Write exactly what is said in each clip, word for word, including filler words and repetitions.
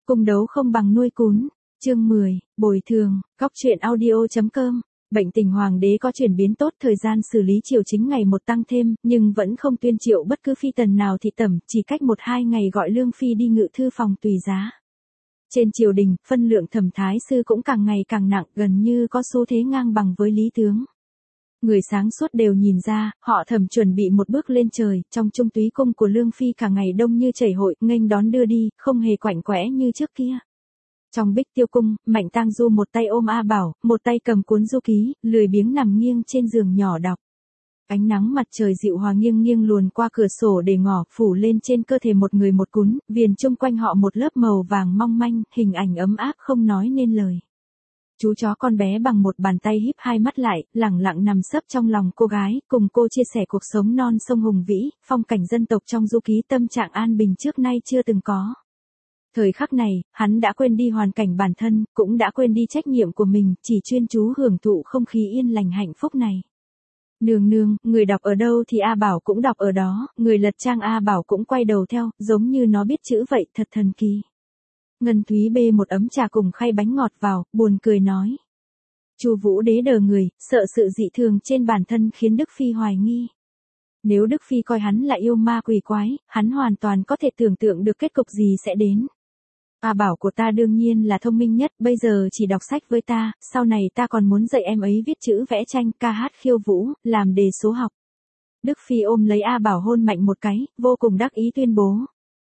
cung đấu không bằng nuôi cún. Chương mười, bồi thường, góc truyện audio.com. Bệnh tình hoàng đế có chuyển biến tốt, thời gian xử lý triều chính ngày một tăng thêm, nhưng vẫn không tuyên triệu bất cứ phi tần nào thị tẩm, chỉ cách một hai ngày gọi lương phi đi ngự thư phòng tùy giá. Trên triều đình, phân lượng thẩm thái sư cũng càng ngày càng nặng, gần như có xu thế ngang bằng với lý tướng. Người sáng suốt đều nhìn ra, họ Thẩm chuẩn bị một bước lên trời, trong trung túy cung của lương phi cả ngày đông như chảy hội, nghênh đón đưa đi, không hề quạnh quẽ như trước kia. Trong Bích Tiêu cung, Mạnh Tang Du một tay ôm A Bảo, một tay cầm cuốn du ký, lười biếng nằm nghiêng trên giường nhỏ đọc. Ánh nắng mặt trời dịu hòa nghiêng nghiêng luồn qua cửa sổ để ngỏ, phủ lên trên cơ thể một người một cún, viền chung quanh họ một lớp màu vàng mong manh, hình ảnh ấm áp không nói nên lời. Chú chó con bé bằng một bàn tay híp hai mắt lại, lẳng lặng nằm sấp trong lòng cô gái, cùng cô chia sẻ cuộc sống non sông hùng vĩ, phong cảnh dân tộc trong du ký, tâm trạng an bình trước nay chưa từng có. Thời khắc này, hắn đã quên đi hoàn cảnh bản thân, cũng đã quên đi trách nhiệm của mình, chỉ chuyên chú hưởng thụ không khí yên lành hạnh phúc này. Nương nương, người đọc ở đâu thì A Bảo cũng đọc ở đó, người lật trang A Bảo cũng quay đầu theo, giống như nó biết chữ vậy, thật thần kỳ. Ngân Thúy bê một ấm trà cùng khay bánh ngọt vào, buồn cười nói. Chu Vũ Đế đờ người, sợ sự dị thường trên bản thân khiến Đức Phi hoài nghi. Nếu Đức Phi coi hắn là yêu ma quỷ quái, hắn hoàn toàn có thể tưởng tượng được kết cục gì sẽ đến. A Bảo của ta đương nhiên là thông minh nhất, bây giờ chỉ đọc sách với ta, sau này ta còn muốn dạy em ấy viết chữ vẽ tranh, ca hát khiêu vũ, làm đề số học. Đức Phi ôm lấy A Bảo hôn mạnh một cái, vô cùng đắc ý tuyên bố.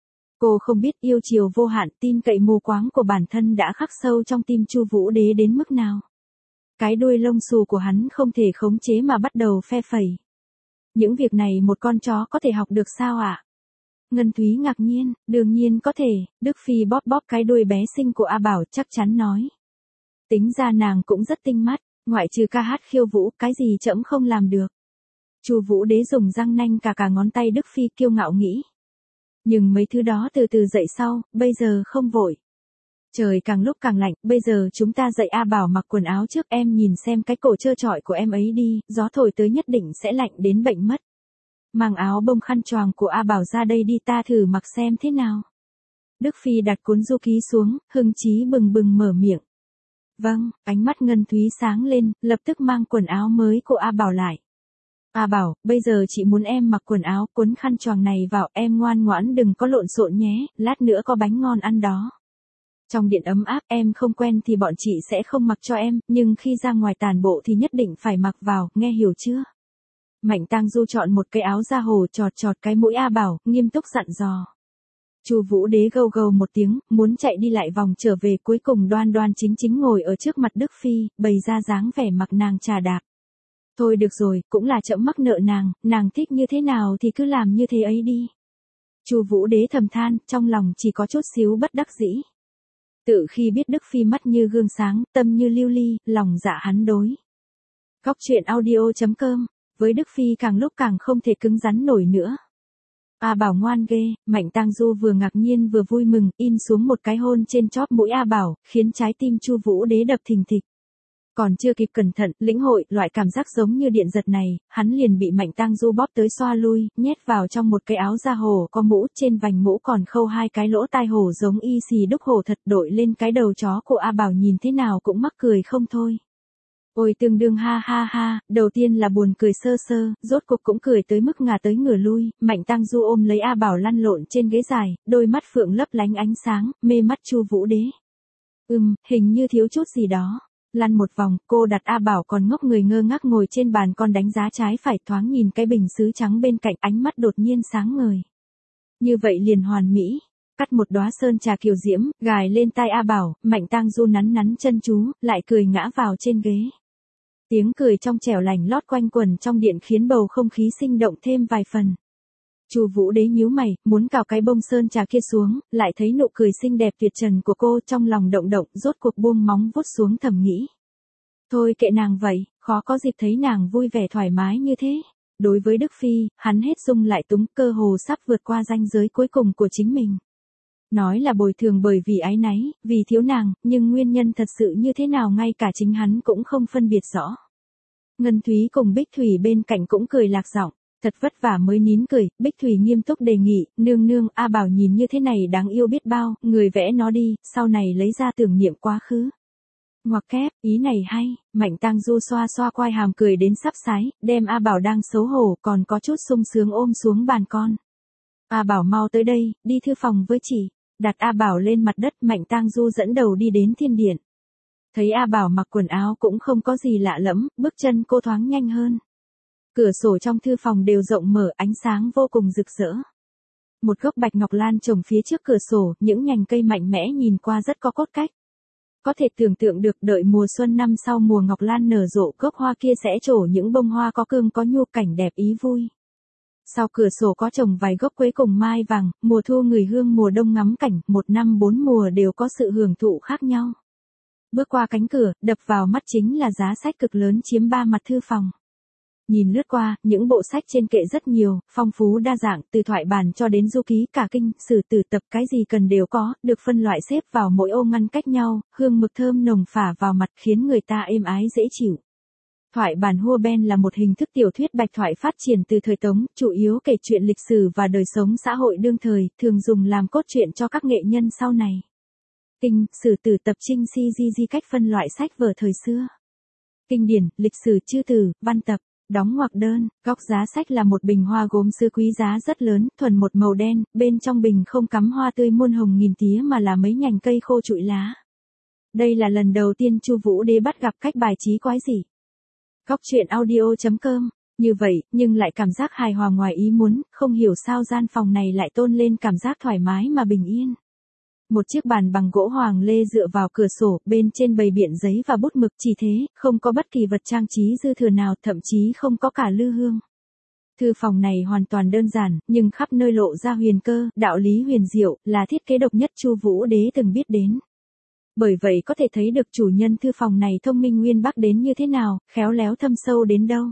Cô không biết yêu chiều vô hạn, tin cậy mù quáng của bản thân đã khắc sâu trong tim Chu Vũ Đế đến mức nào. Cái đuôi lông xù của hắn không thể khống chế mà bắt đầu phe phẩy. Những việc này một con chó có thể học được sao ạ? À? Ngân Thúy ngạc nhiên, đương nhiên có thể, Đức Phi bóp bóp cái đuôi bé xinh của A Bảo chắc chắn nói. Tính ra nàng cũng rất tinh mắt, ngoại trừ ca hát khiêu vũ, cái gì trẫm không làm được. Chu Vũ Đế dùng răng nanh cà cà ngón tay Đức Phi kiêu ngạo nghĩ. Nhưng mấy thứ đó từ từ dậy sau, bây giờ không vội. Trời càng lúc càng lạnh, bây giờ chúng ta dạy A Bảo mặc quần áo trước, em nhìn xem cái cổ trơ trọi của em ấy đi, gió thổi tới nhất định sẽ lạnh đến bệnh mất. Mang áo bông khăn choàng của A Bảo ra đây đi, ta thử mặc xem thế nào. Đức Phi đặt cuốn du ký xuống, hưng chí bừng bừng mở miệng. Vâng, ánh mắt Ngân Thúy sáng lên, lập tức mang quần áo mới của A Bảo lại. A Bảo, bây giờ chị muốn em mặc quần áo, cuốn khăn choàng này vào, em ngoan ngoãn đừng có lộn xộn nhé, lát nữa có bánh ngon ăn đó. Trong điện ấm áp, em không quen thì bọn chị sẽ không mặc cho em, nhưng khi ra ngoài tàn bộ thì nhất định phải mặc vào, nghe hiểu chưa? Mạnh Tang Du chọn một cái áo da hồ chọt chọt cái mũi A Bảo, nghiêm túc dặn dò. Chu Vũ Đế gâu gâu một tiếng, muốn chạy đi lại vòng trở về, cuối cùng đoan đoan chính chính ngồi ở trước mặt Đức Phi, bày ra dáng vẻ mặc nàng trà đạp. Thôi được rồi, cũng là trẫm mắc nợ nàng, nàng thích như thế nào thì cứ làm như thế ấy đi. Chu Vũ Đế thầm than, trong lòng chỉ có chút xíu bất đắc dĩ. Tự khi biết Đức Phi mắt như gương sáng, tâm như lưu ly, lòng dạ hắn đối. Góc truyện audio.com. Với Đức Phi càng lúc càng không thể cứng rắn nổi nữa. A Bảo ngoan ghê, Mạnh Tang Du vừa ngạc nhiên vừa vui mừng, in xuống một cái hôn trên chóp mũi A Bảo, khiến trái tim Chu Vũ Đế đập thình thịch. Còn chưa kịp cẩn thận, lĩnh hội, loại cảm giác giống như điện giật này, hắn liền bị Mạnh Tang Du bóp tới xoa lui, nhét vào trong một cái áo da hổ có mũ, trên vành mũ còn khâu hai cái lỗ tai hổ giống y xì đúc hổ thật, đội lên cái đầu chó của A Bảo nhìn thế nào cũng mắc cười không thôi. Ôi tương đương ha ha ha, đầu tiên là buồn cười sơ sơ, rốt cuộc cũng cười tới mức ngả tới ngửa lui, Mạnh Tang Du ôm lấy A Bảo lăn lộn trên ghế dài, đôi mắt phượng lấp lánh ánh sáng, mê mắt Chu Vũ Đế. Ừm, hình như thiếu chút gì đó. Lăn một vòng, cô đặt A Bảo còn ngốc người ngơ ngác ngồi trên bàn con đánh giá trái phải, thoáng nhìn cái bình sứ trắng bên cạnh, ánh mắt đột nhiên sáng ngời. Như vậy liền hoàn mỹ. Cắt một đóa sơn trà kiều diễm, gài lên tai A Bảo, Mạnh Tang Du nắn nắn chân chú, lại cười ngã vào trên ghế. Tiếng cười trong trẻo lành lót quanh quẩn trong điện khiến bầu không khí sinh động thêm vài phần. Chu Vũ Đế nhíu mày, muốn cào cái bông sơn trà kia xuống, lại thấy nụ cười xinh đẹp tuyệt trần của cô, trong lòng động động, rốt cuộc buông móng vuốt xuống thầm nghĩ. Thôi kệ nàng vậy, khó có dịp thấy nàng vui vẻ thoải mái như thế. Đối với Đức Phi, hắn hết dung lại túng, cơ hồ sắp vượt qua ranh giới cuối cùng của chính mình. Nói là bồi thường bởi vì áy náy, vì thiếu nàng, nhưng nguyên nhân thật sự như thế nào ngay cả chính hắn cũng không phân biệt rõ. Ngân Thúy cùng Bích Thủy bên cạnh cũng cười lạc giọng. Thật vất vả mới nín cười, Bích Thủy nghiêm túc đề nghị, nương nương, A Bảo nhìn như thế này đáng yêu biết bao, người vẽ nó đi, sau này lấy ra tưởng niệm quá khứ. Ngoặc kép, ý này hay, Mạnh Tang Du xoa xoa quai hàm cười đến sắp sái, đem A Bảo đang xấu hổ còn có chút sung sướng ôm xuống bàn con. A Bảo mau tới đây, đi thư phòng với chị, đặt A Bảo lên mặt đất, Mạnh Tang Du dẫn đầu đi đến thiên điện. Thấy A Bảo mặc quần áo cũng không có gì lạ lẫm, bước chân cô thoáng nhanh hơn. Cửa sổ trong thư phòng đều rộng mở, ánh sáng vô cùng rực rỡ. Một gốc bạch ngọc lan trồng phía trước cửa sổ, những nhành cây mạnh mẽ nhìn qua rất có cốt cách. Có thể tưởng tượng được đợi mùa xuân năm sau mùa ngọc lan nở rộ, gốc hoa kia sẽ trổ những bông hoa có cương có nhu, cảnh đẹp ý vui. Sau cửa sổ có trồng vài gốc quế cùng mai vàng, mùa thu người hương, mùa đông ngắm cảnh, một năm bốn mùa đều có sự hưởng thụ khác nhau. Bước qua cánh cửa, đập vào mắt chính là giá sách cực lớn chiếm ba mặt thư phòng. Nhìn lướt qua, những bộ sách trên kệ rất nhiều, phong phú đa dạng, từ thoại bản cho đến du ký, cả kinh, sử tử tập, cái gì cần đều có, được phân loại xếp vào mỗi ô ngăn cách nhau, hương mực thơm nồng phả vào mặt khiến người ta êm ái dễ chịu. Thoại bản Hua Ben là một hình thức tiểu thuyết bạch thoại phát triển từ thời Tống, chủ yếu kể chuyện lịch sử và đời sống xã hội đương thời, thường dùng làm cốt truyện cho các nghệ nhân sau này. Kinh, sử tử tập trinh si di di cách phân loại sách vở thời xưa. Kinh điển, lịch sử chư từ, văn tập. Đóng ngoặc đơn, góc giá sách là một bình hoa gốm sứ quý giá rất lớn, thuần một màu đen, bên trong bình không cắm hoa tươi muôn hồng nghìn tía mà là mấy nhành cây khô trụi lá. Đây là lần đầu tiên Chu Vũ Đế bắt gặp cách bài trí quái dị. Góc truyện audio chấm com, như vậy, nhưng lại cảm giác hài hòa ngoài ý muốn, không hiểu sao gian phòng này lại tôn lên cảm giác thoải mái mà bình yên. Một chiếc bàn bằng gỗ hoàng lê dựa vào cửa sổ, bên trên bày biện giấy và bút mực, chỉ thế, không có bất kỳ vật trang trí dư thừa nào, thậm chí không có cả lư hương. Thư phòng này hoàn toàn đơn giản, nhưng khắp nơi lộ ra huyền cơ, đạo lý huyền diệu, là thiết kế độc nhất Chu Vũ Đế từng biết đến. Bởi vậy có thể thấy được chủ nhân thư phòng này thông minh uyên bác đến như thế nào, khéo léo thâm sâu đến đâu.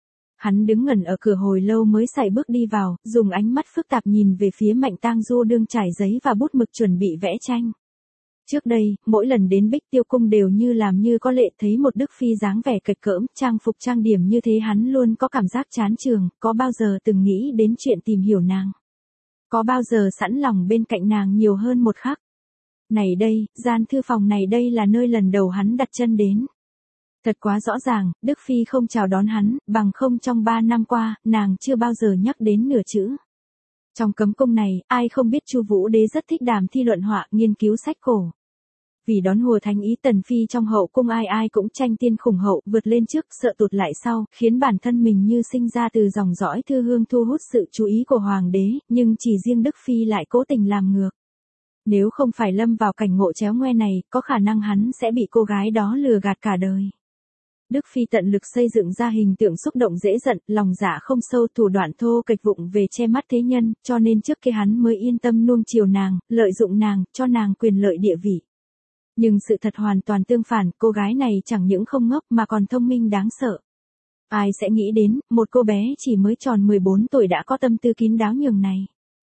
Hắn đứng ngẩn ở cửa hồi lâu mới sải bước đi vào, dùng ánh mắt phức tạp nhìn về phía Mạnh Tang Du đương trải giấy và bút mực chuẩn bị vẽ tranh. Trước đây, mỗi lần đến Bích Tiêu Cung đều như làm như có lệ thấy một Đức Phi dáng vẻ kịch cỡm, trang phục trang điểm như thế hắn luôn có cảm giác chán chường, có bao giờ từng nghĩ đến chuyện tìm hiểu nàng. Có bao giờ sẵn lòng bên cạnh nàng nhiều hơn một khắc. Này đây, gian thư phòng này đây là nơi lần đầu hắn đặt chân đến. Thật quá rõ ràng, Đức Phi không chào đón hắn, bằng không trong ba năm qua, nàng chưa bao giờ nhắc đến nửa chữ. Trong cấm cung này, ai không biết Chu Vũ Đế rất thích đàm thi luận họa, nghiên cứu sách cổ. Vì đón hùa thánh ý Tần Phi trong hậu cung ai ai cũng tranh tiên khủng hậu, vượt lên trước, sợ tụt lại sau, khiến bản thân mình như sinh ra từ dòng dõi thư hương thu hút sự chú ý của hoàng đế, nhưng chỉ riêng Đức Phi lại cố tình làm ngược. Nếu không phải lâm vào cảnh ngộ chéo ngoe này, có khả năng hắn sẽ bị cô gái đó lừa gạt cả đời. Đức Phi tận lực xây dựng ra hình tượng xúc động dễ giận, lòng dạ không sâu, thủ đoạn thô kịch vụng về che mắt thế nhân, cho nên trước kia hắn mới yên tâm nuông chiều nàng, lợi dụng nàng, cho nàng quyền lợi địa vị. Nhưng sự thật hoàn toàn tương phản, cô gái này chẳng những không ngốc mà còn thông minh đáng sợ. Ai sẽ nghĩ đến, một cô bé chỉ mới tròn mười bốn tuổi đã có tâm tư kín đáo nhường này.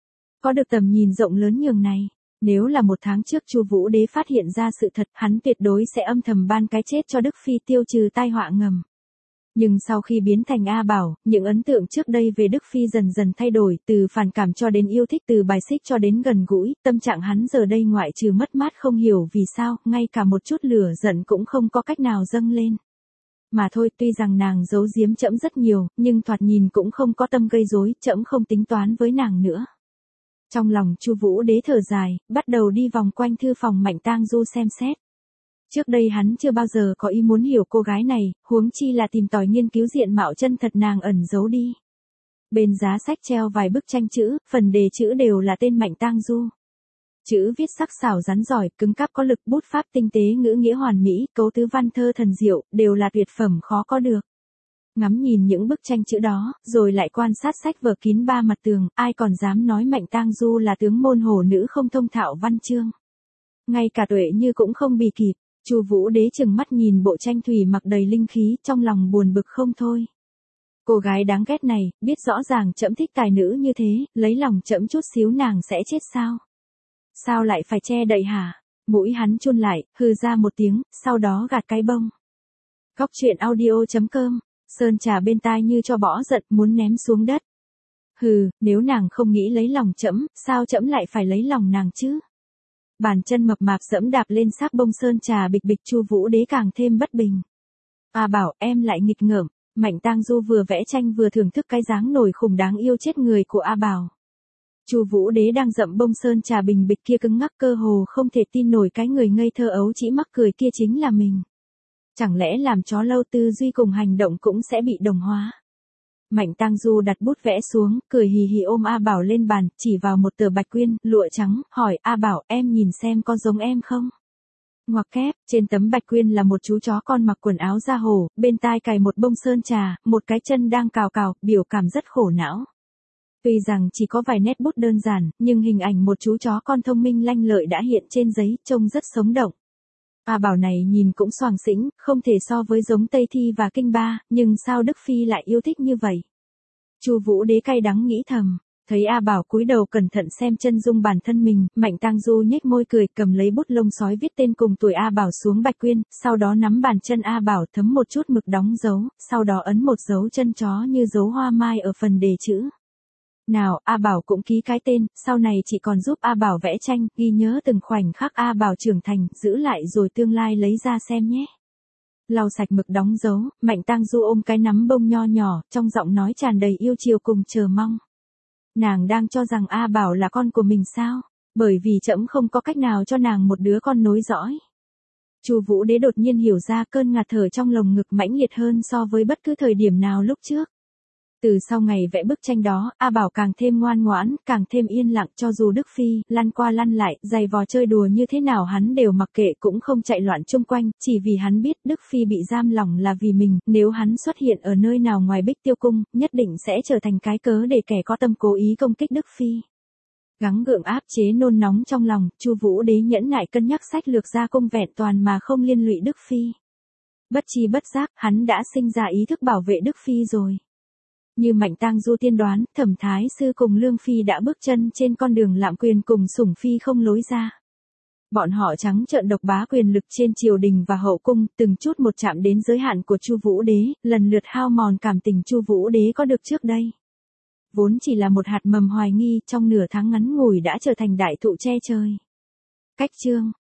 Có được tầm nhìn rộng lớn nhường này. Nếu là một tháng trước Chu Vũ Đế phát hiện ra sự thật, hắn tuyệt đối sẽ âm thầm ban cái chết cho Đức Phi tiêu trừ tai họa ngầm. Nhưng sau khi biến thành A Bảo, những ấn tượng trước đây về Đức Phi dần dần thay đổi, từ phản cảm cho đến yêu thích, từ bài xích cho đến gần gũi, tâm trạng hắn giờ đây ngoại trừ mất mát không hiểu vì sao, ngay cả một chút lửa giận cũng không có cách nào dâng lên. Mà thôi, tuy rằng nàng giấu giếm trẫm rất nhiều, nhưng thoạt nhìn cũng không có tâm gây rối, trẫm không tính toán với nàng nữa. Trong lòng Chu Vũ Đế thở dài, bắt đầu đi vòng quanh thư phòng Mạnh Tang Du xem xét. Trước đây hắn chưa bao giờ có ý muốn hiểu cô gái này, huống chi là tìm tòi nghiên cứu diện mạo chân thật nàng ẩn giấu đi. Bên giá sách treo vài bức tranh chữ, phần đề chữ đều là tên Mạnh Tang Du. Chữ viết sắc sảo rắn giỏi, cứng cáp có lực, bút pháp tinh tế, ngữ nghĩa hoàn mỹ, cấu tứ văn thơ thần diệu, đều là tuyệt phẩm khó có được. Ngắm nhìn những bức tranh chữ đó, rồi lại quan sát sách vở kín ba mặt tường, ai còn dám nói Mạnh Tang Du là tướng môn hồ nữ không thông thạo văn chương. Ngay cả Tuệ Như cũng không bì kịp, Chu Vũ Đế chừng mắt nhìn bộ tranh thủy mặc đầy linh khí, trong lòng buồn bực không thôi. Cô gái đáng ghét này, biết rõ ràng trẫm thích tài nữ như thế, lấy lòng trẫm chút xíu nàng sẽ chết sao? Sao lại phải che đậy hả? Mũi hắn chun lại, hừ ra một tiếng, sau đó gạt cái bông. Góc truyện audio chấm com, sơn trà bên tai như cho bỏ giận muốn ném xuống đất. Hừ, nếu nàng không nghĩ lấy lòng trẫm, sao trẫm lại phải lấy lòng nàng chứ? Bàn chân mập mạp dẫm đạp lên xác bông sơn trà bịch bịch, Chu Vũ Đế càng thêm bất bình. A Bảo, em lại nghịch ngợm. Mạnh Tang Du vừa vẽ tranh vừa thưởng thức cái dáng nổi khủng đáng yêu chết người của A Bảo. Chu Vũ Đế đang dậm bông sơn trà bình bịch kia cứng ngắc, cơ hồ không thể tin nổi cái người ngây thơ ấu chỉ mắc cười kia chính là mình. Chẳng lẽ làm chó lâu tư duy cùng hành động cũng sẽ bị đồng hóa? Mạnh Tang Du đặt bút vẽ xuống, cười hì hì ôm A Bảo lên bàn, chỉ vào một tờ bạch quyên, lụa trắng, hỏi A Bảo, em nhìn xem có giống em không? Ngoặc kép, trên tấm bạch quyên là một chú chó con mặc quần áo da hổ, bên tai cài một bông sơn trà, một cái chân đang cào cào, biểu cảm rất khổ não. Tuy rằng chỉ có vài nét bút đơn giản, nhưng hình ảnh một chú chó con thông minh lanh lợi đã hiện trên giấy, trông rất sống động. A Bảo này nhìn cũng xoàng xĩnh, không thể so với giống Tây Thi và Kinh Ba, nhưng sao Đức Phi lại yêu thích như vậy? Chu Vũ Đế cay đắng nghĩ thầm, thấy A Bảo cúi đầu cẩn thận xem chân dung bản thân mình, Mạnh Tang Du nhếch môi cười, cầm lấy bút lông sói viết tên cùng tuổi A Bảo xuống bạch quyên, sau đó nắm bàn chân A Bảo thấm một chút mực đóng dấu, sau đó ấn một dấu chân chó như dấu hoa mai ở phần đề chữ. Nào, A Bảo cũng ký cái tên, sau này chị còn giúp A Bảo vẽ tranh, ghi nhớ từng khoảnh khắc A Bảo trưởng thành, giữ lại rồi tương lai lấy ra xem nhé. Lau sạch mực đóng dấu, Mạnh Tang Du ôm cái nắm bông nho nhỏ, trong giọng nói tràn đầy yêu chiều cùng chờ mong. Nàng đang cho rằng A Bảo là con của mình sao? Bởi vì trẫm không có cách nào cho nàng một đứa con nối dõi. Chu Vũ Đế đột nhiên hiểu ra cơn ngạt thở trong lồng ngực mãnh liệt hơn so với bất cứ thời điểm nào lúc trước. Từ sau ngày vẽ bức tranh đó, A Bảo càng thêm ngoan ngoãn, càng thêm yên lặng, cho dù Đức Phi lăn qua lăn lại, giày vò chơi đùa như thế nào hắn đều mặc kệ, cũng không chạy loạn chung quanh, chỉ vì hắn biết Đức Phi bị giam lỏng là vì mình, nếu hắn xuất hiện ở nơi nào ngoài Bích Tiêu Cung, nhất định sẽ trở thành cái cớ để kẻ có tâm cố ý công kích Đức Phi. Gắng gượng áp chế nôn nóng trong lòng, Chu Vũ Đế nhẫn nại cân nhắc sách lược ra cung vẹn toàn mà không liên lụy Đức Phi. Bất chi bất giác, hắn đã sinh ra ý thức bảo vệ Đức Phi rồi. Như Mạnh Tang Du tiên đoán, Thẩm Thái Sư cùng Lương Phi đã bước chân trên con đường lạm quyền cùng Sủng Phi không lối ra. Bọn họ trắng trợn độc bá quyền lực trên triều đình và hậu cung, từng chút một chạm đến giới hạn của Chu Vũ Đế, lần lượt hao mòn cảm tình Chu Vũ Đế có được trước đây. Vốn chỉ là một hạt mầm hoài nghi, trong nửa tháng ngắn ngủi đã trở thành đại thụ che trời. Cách chương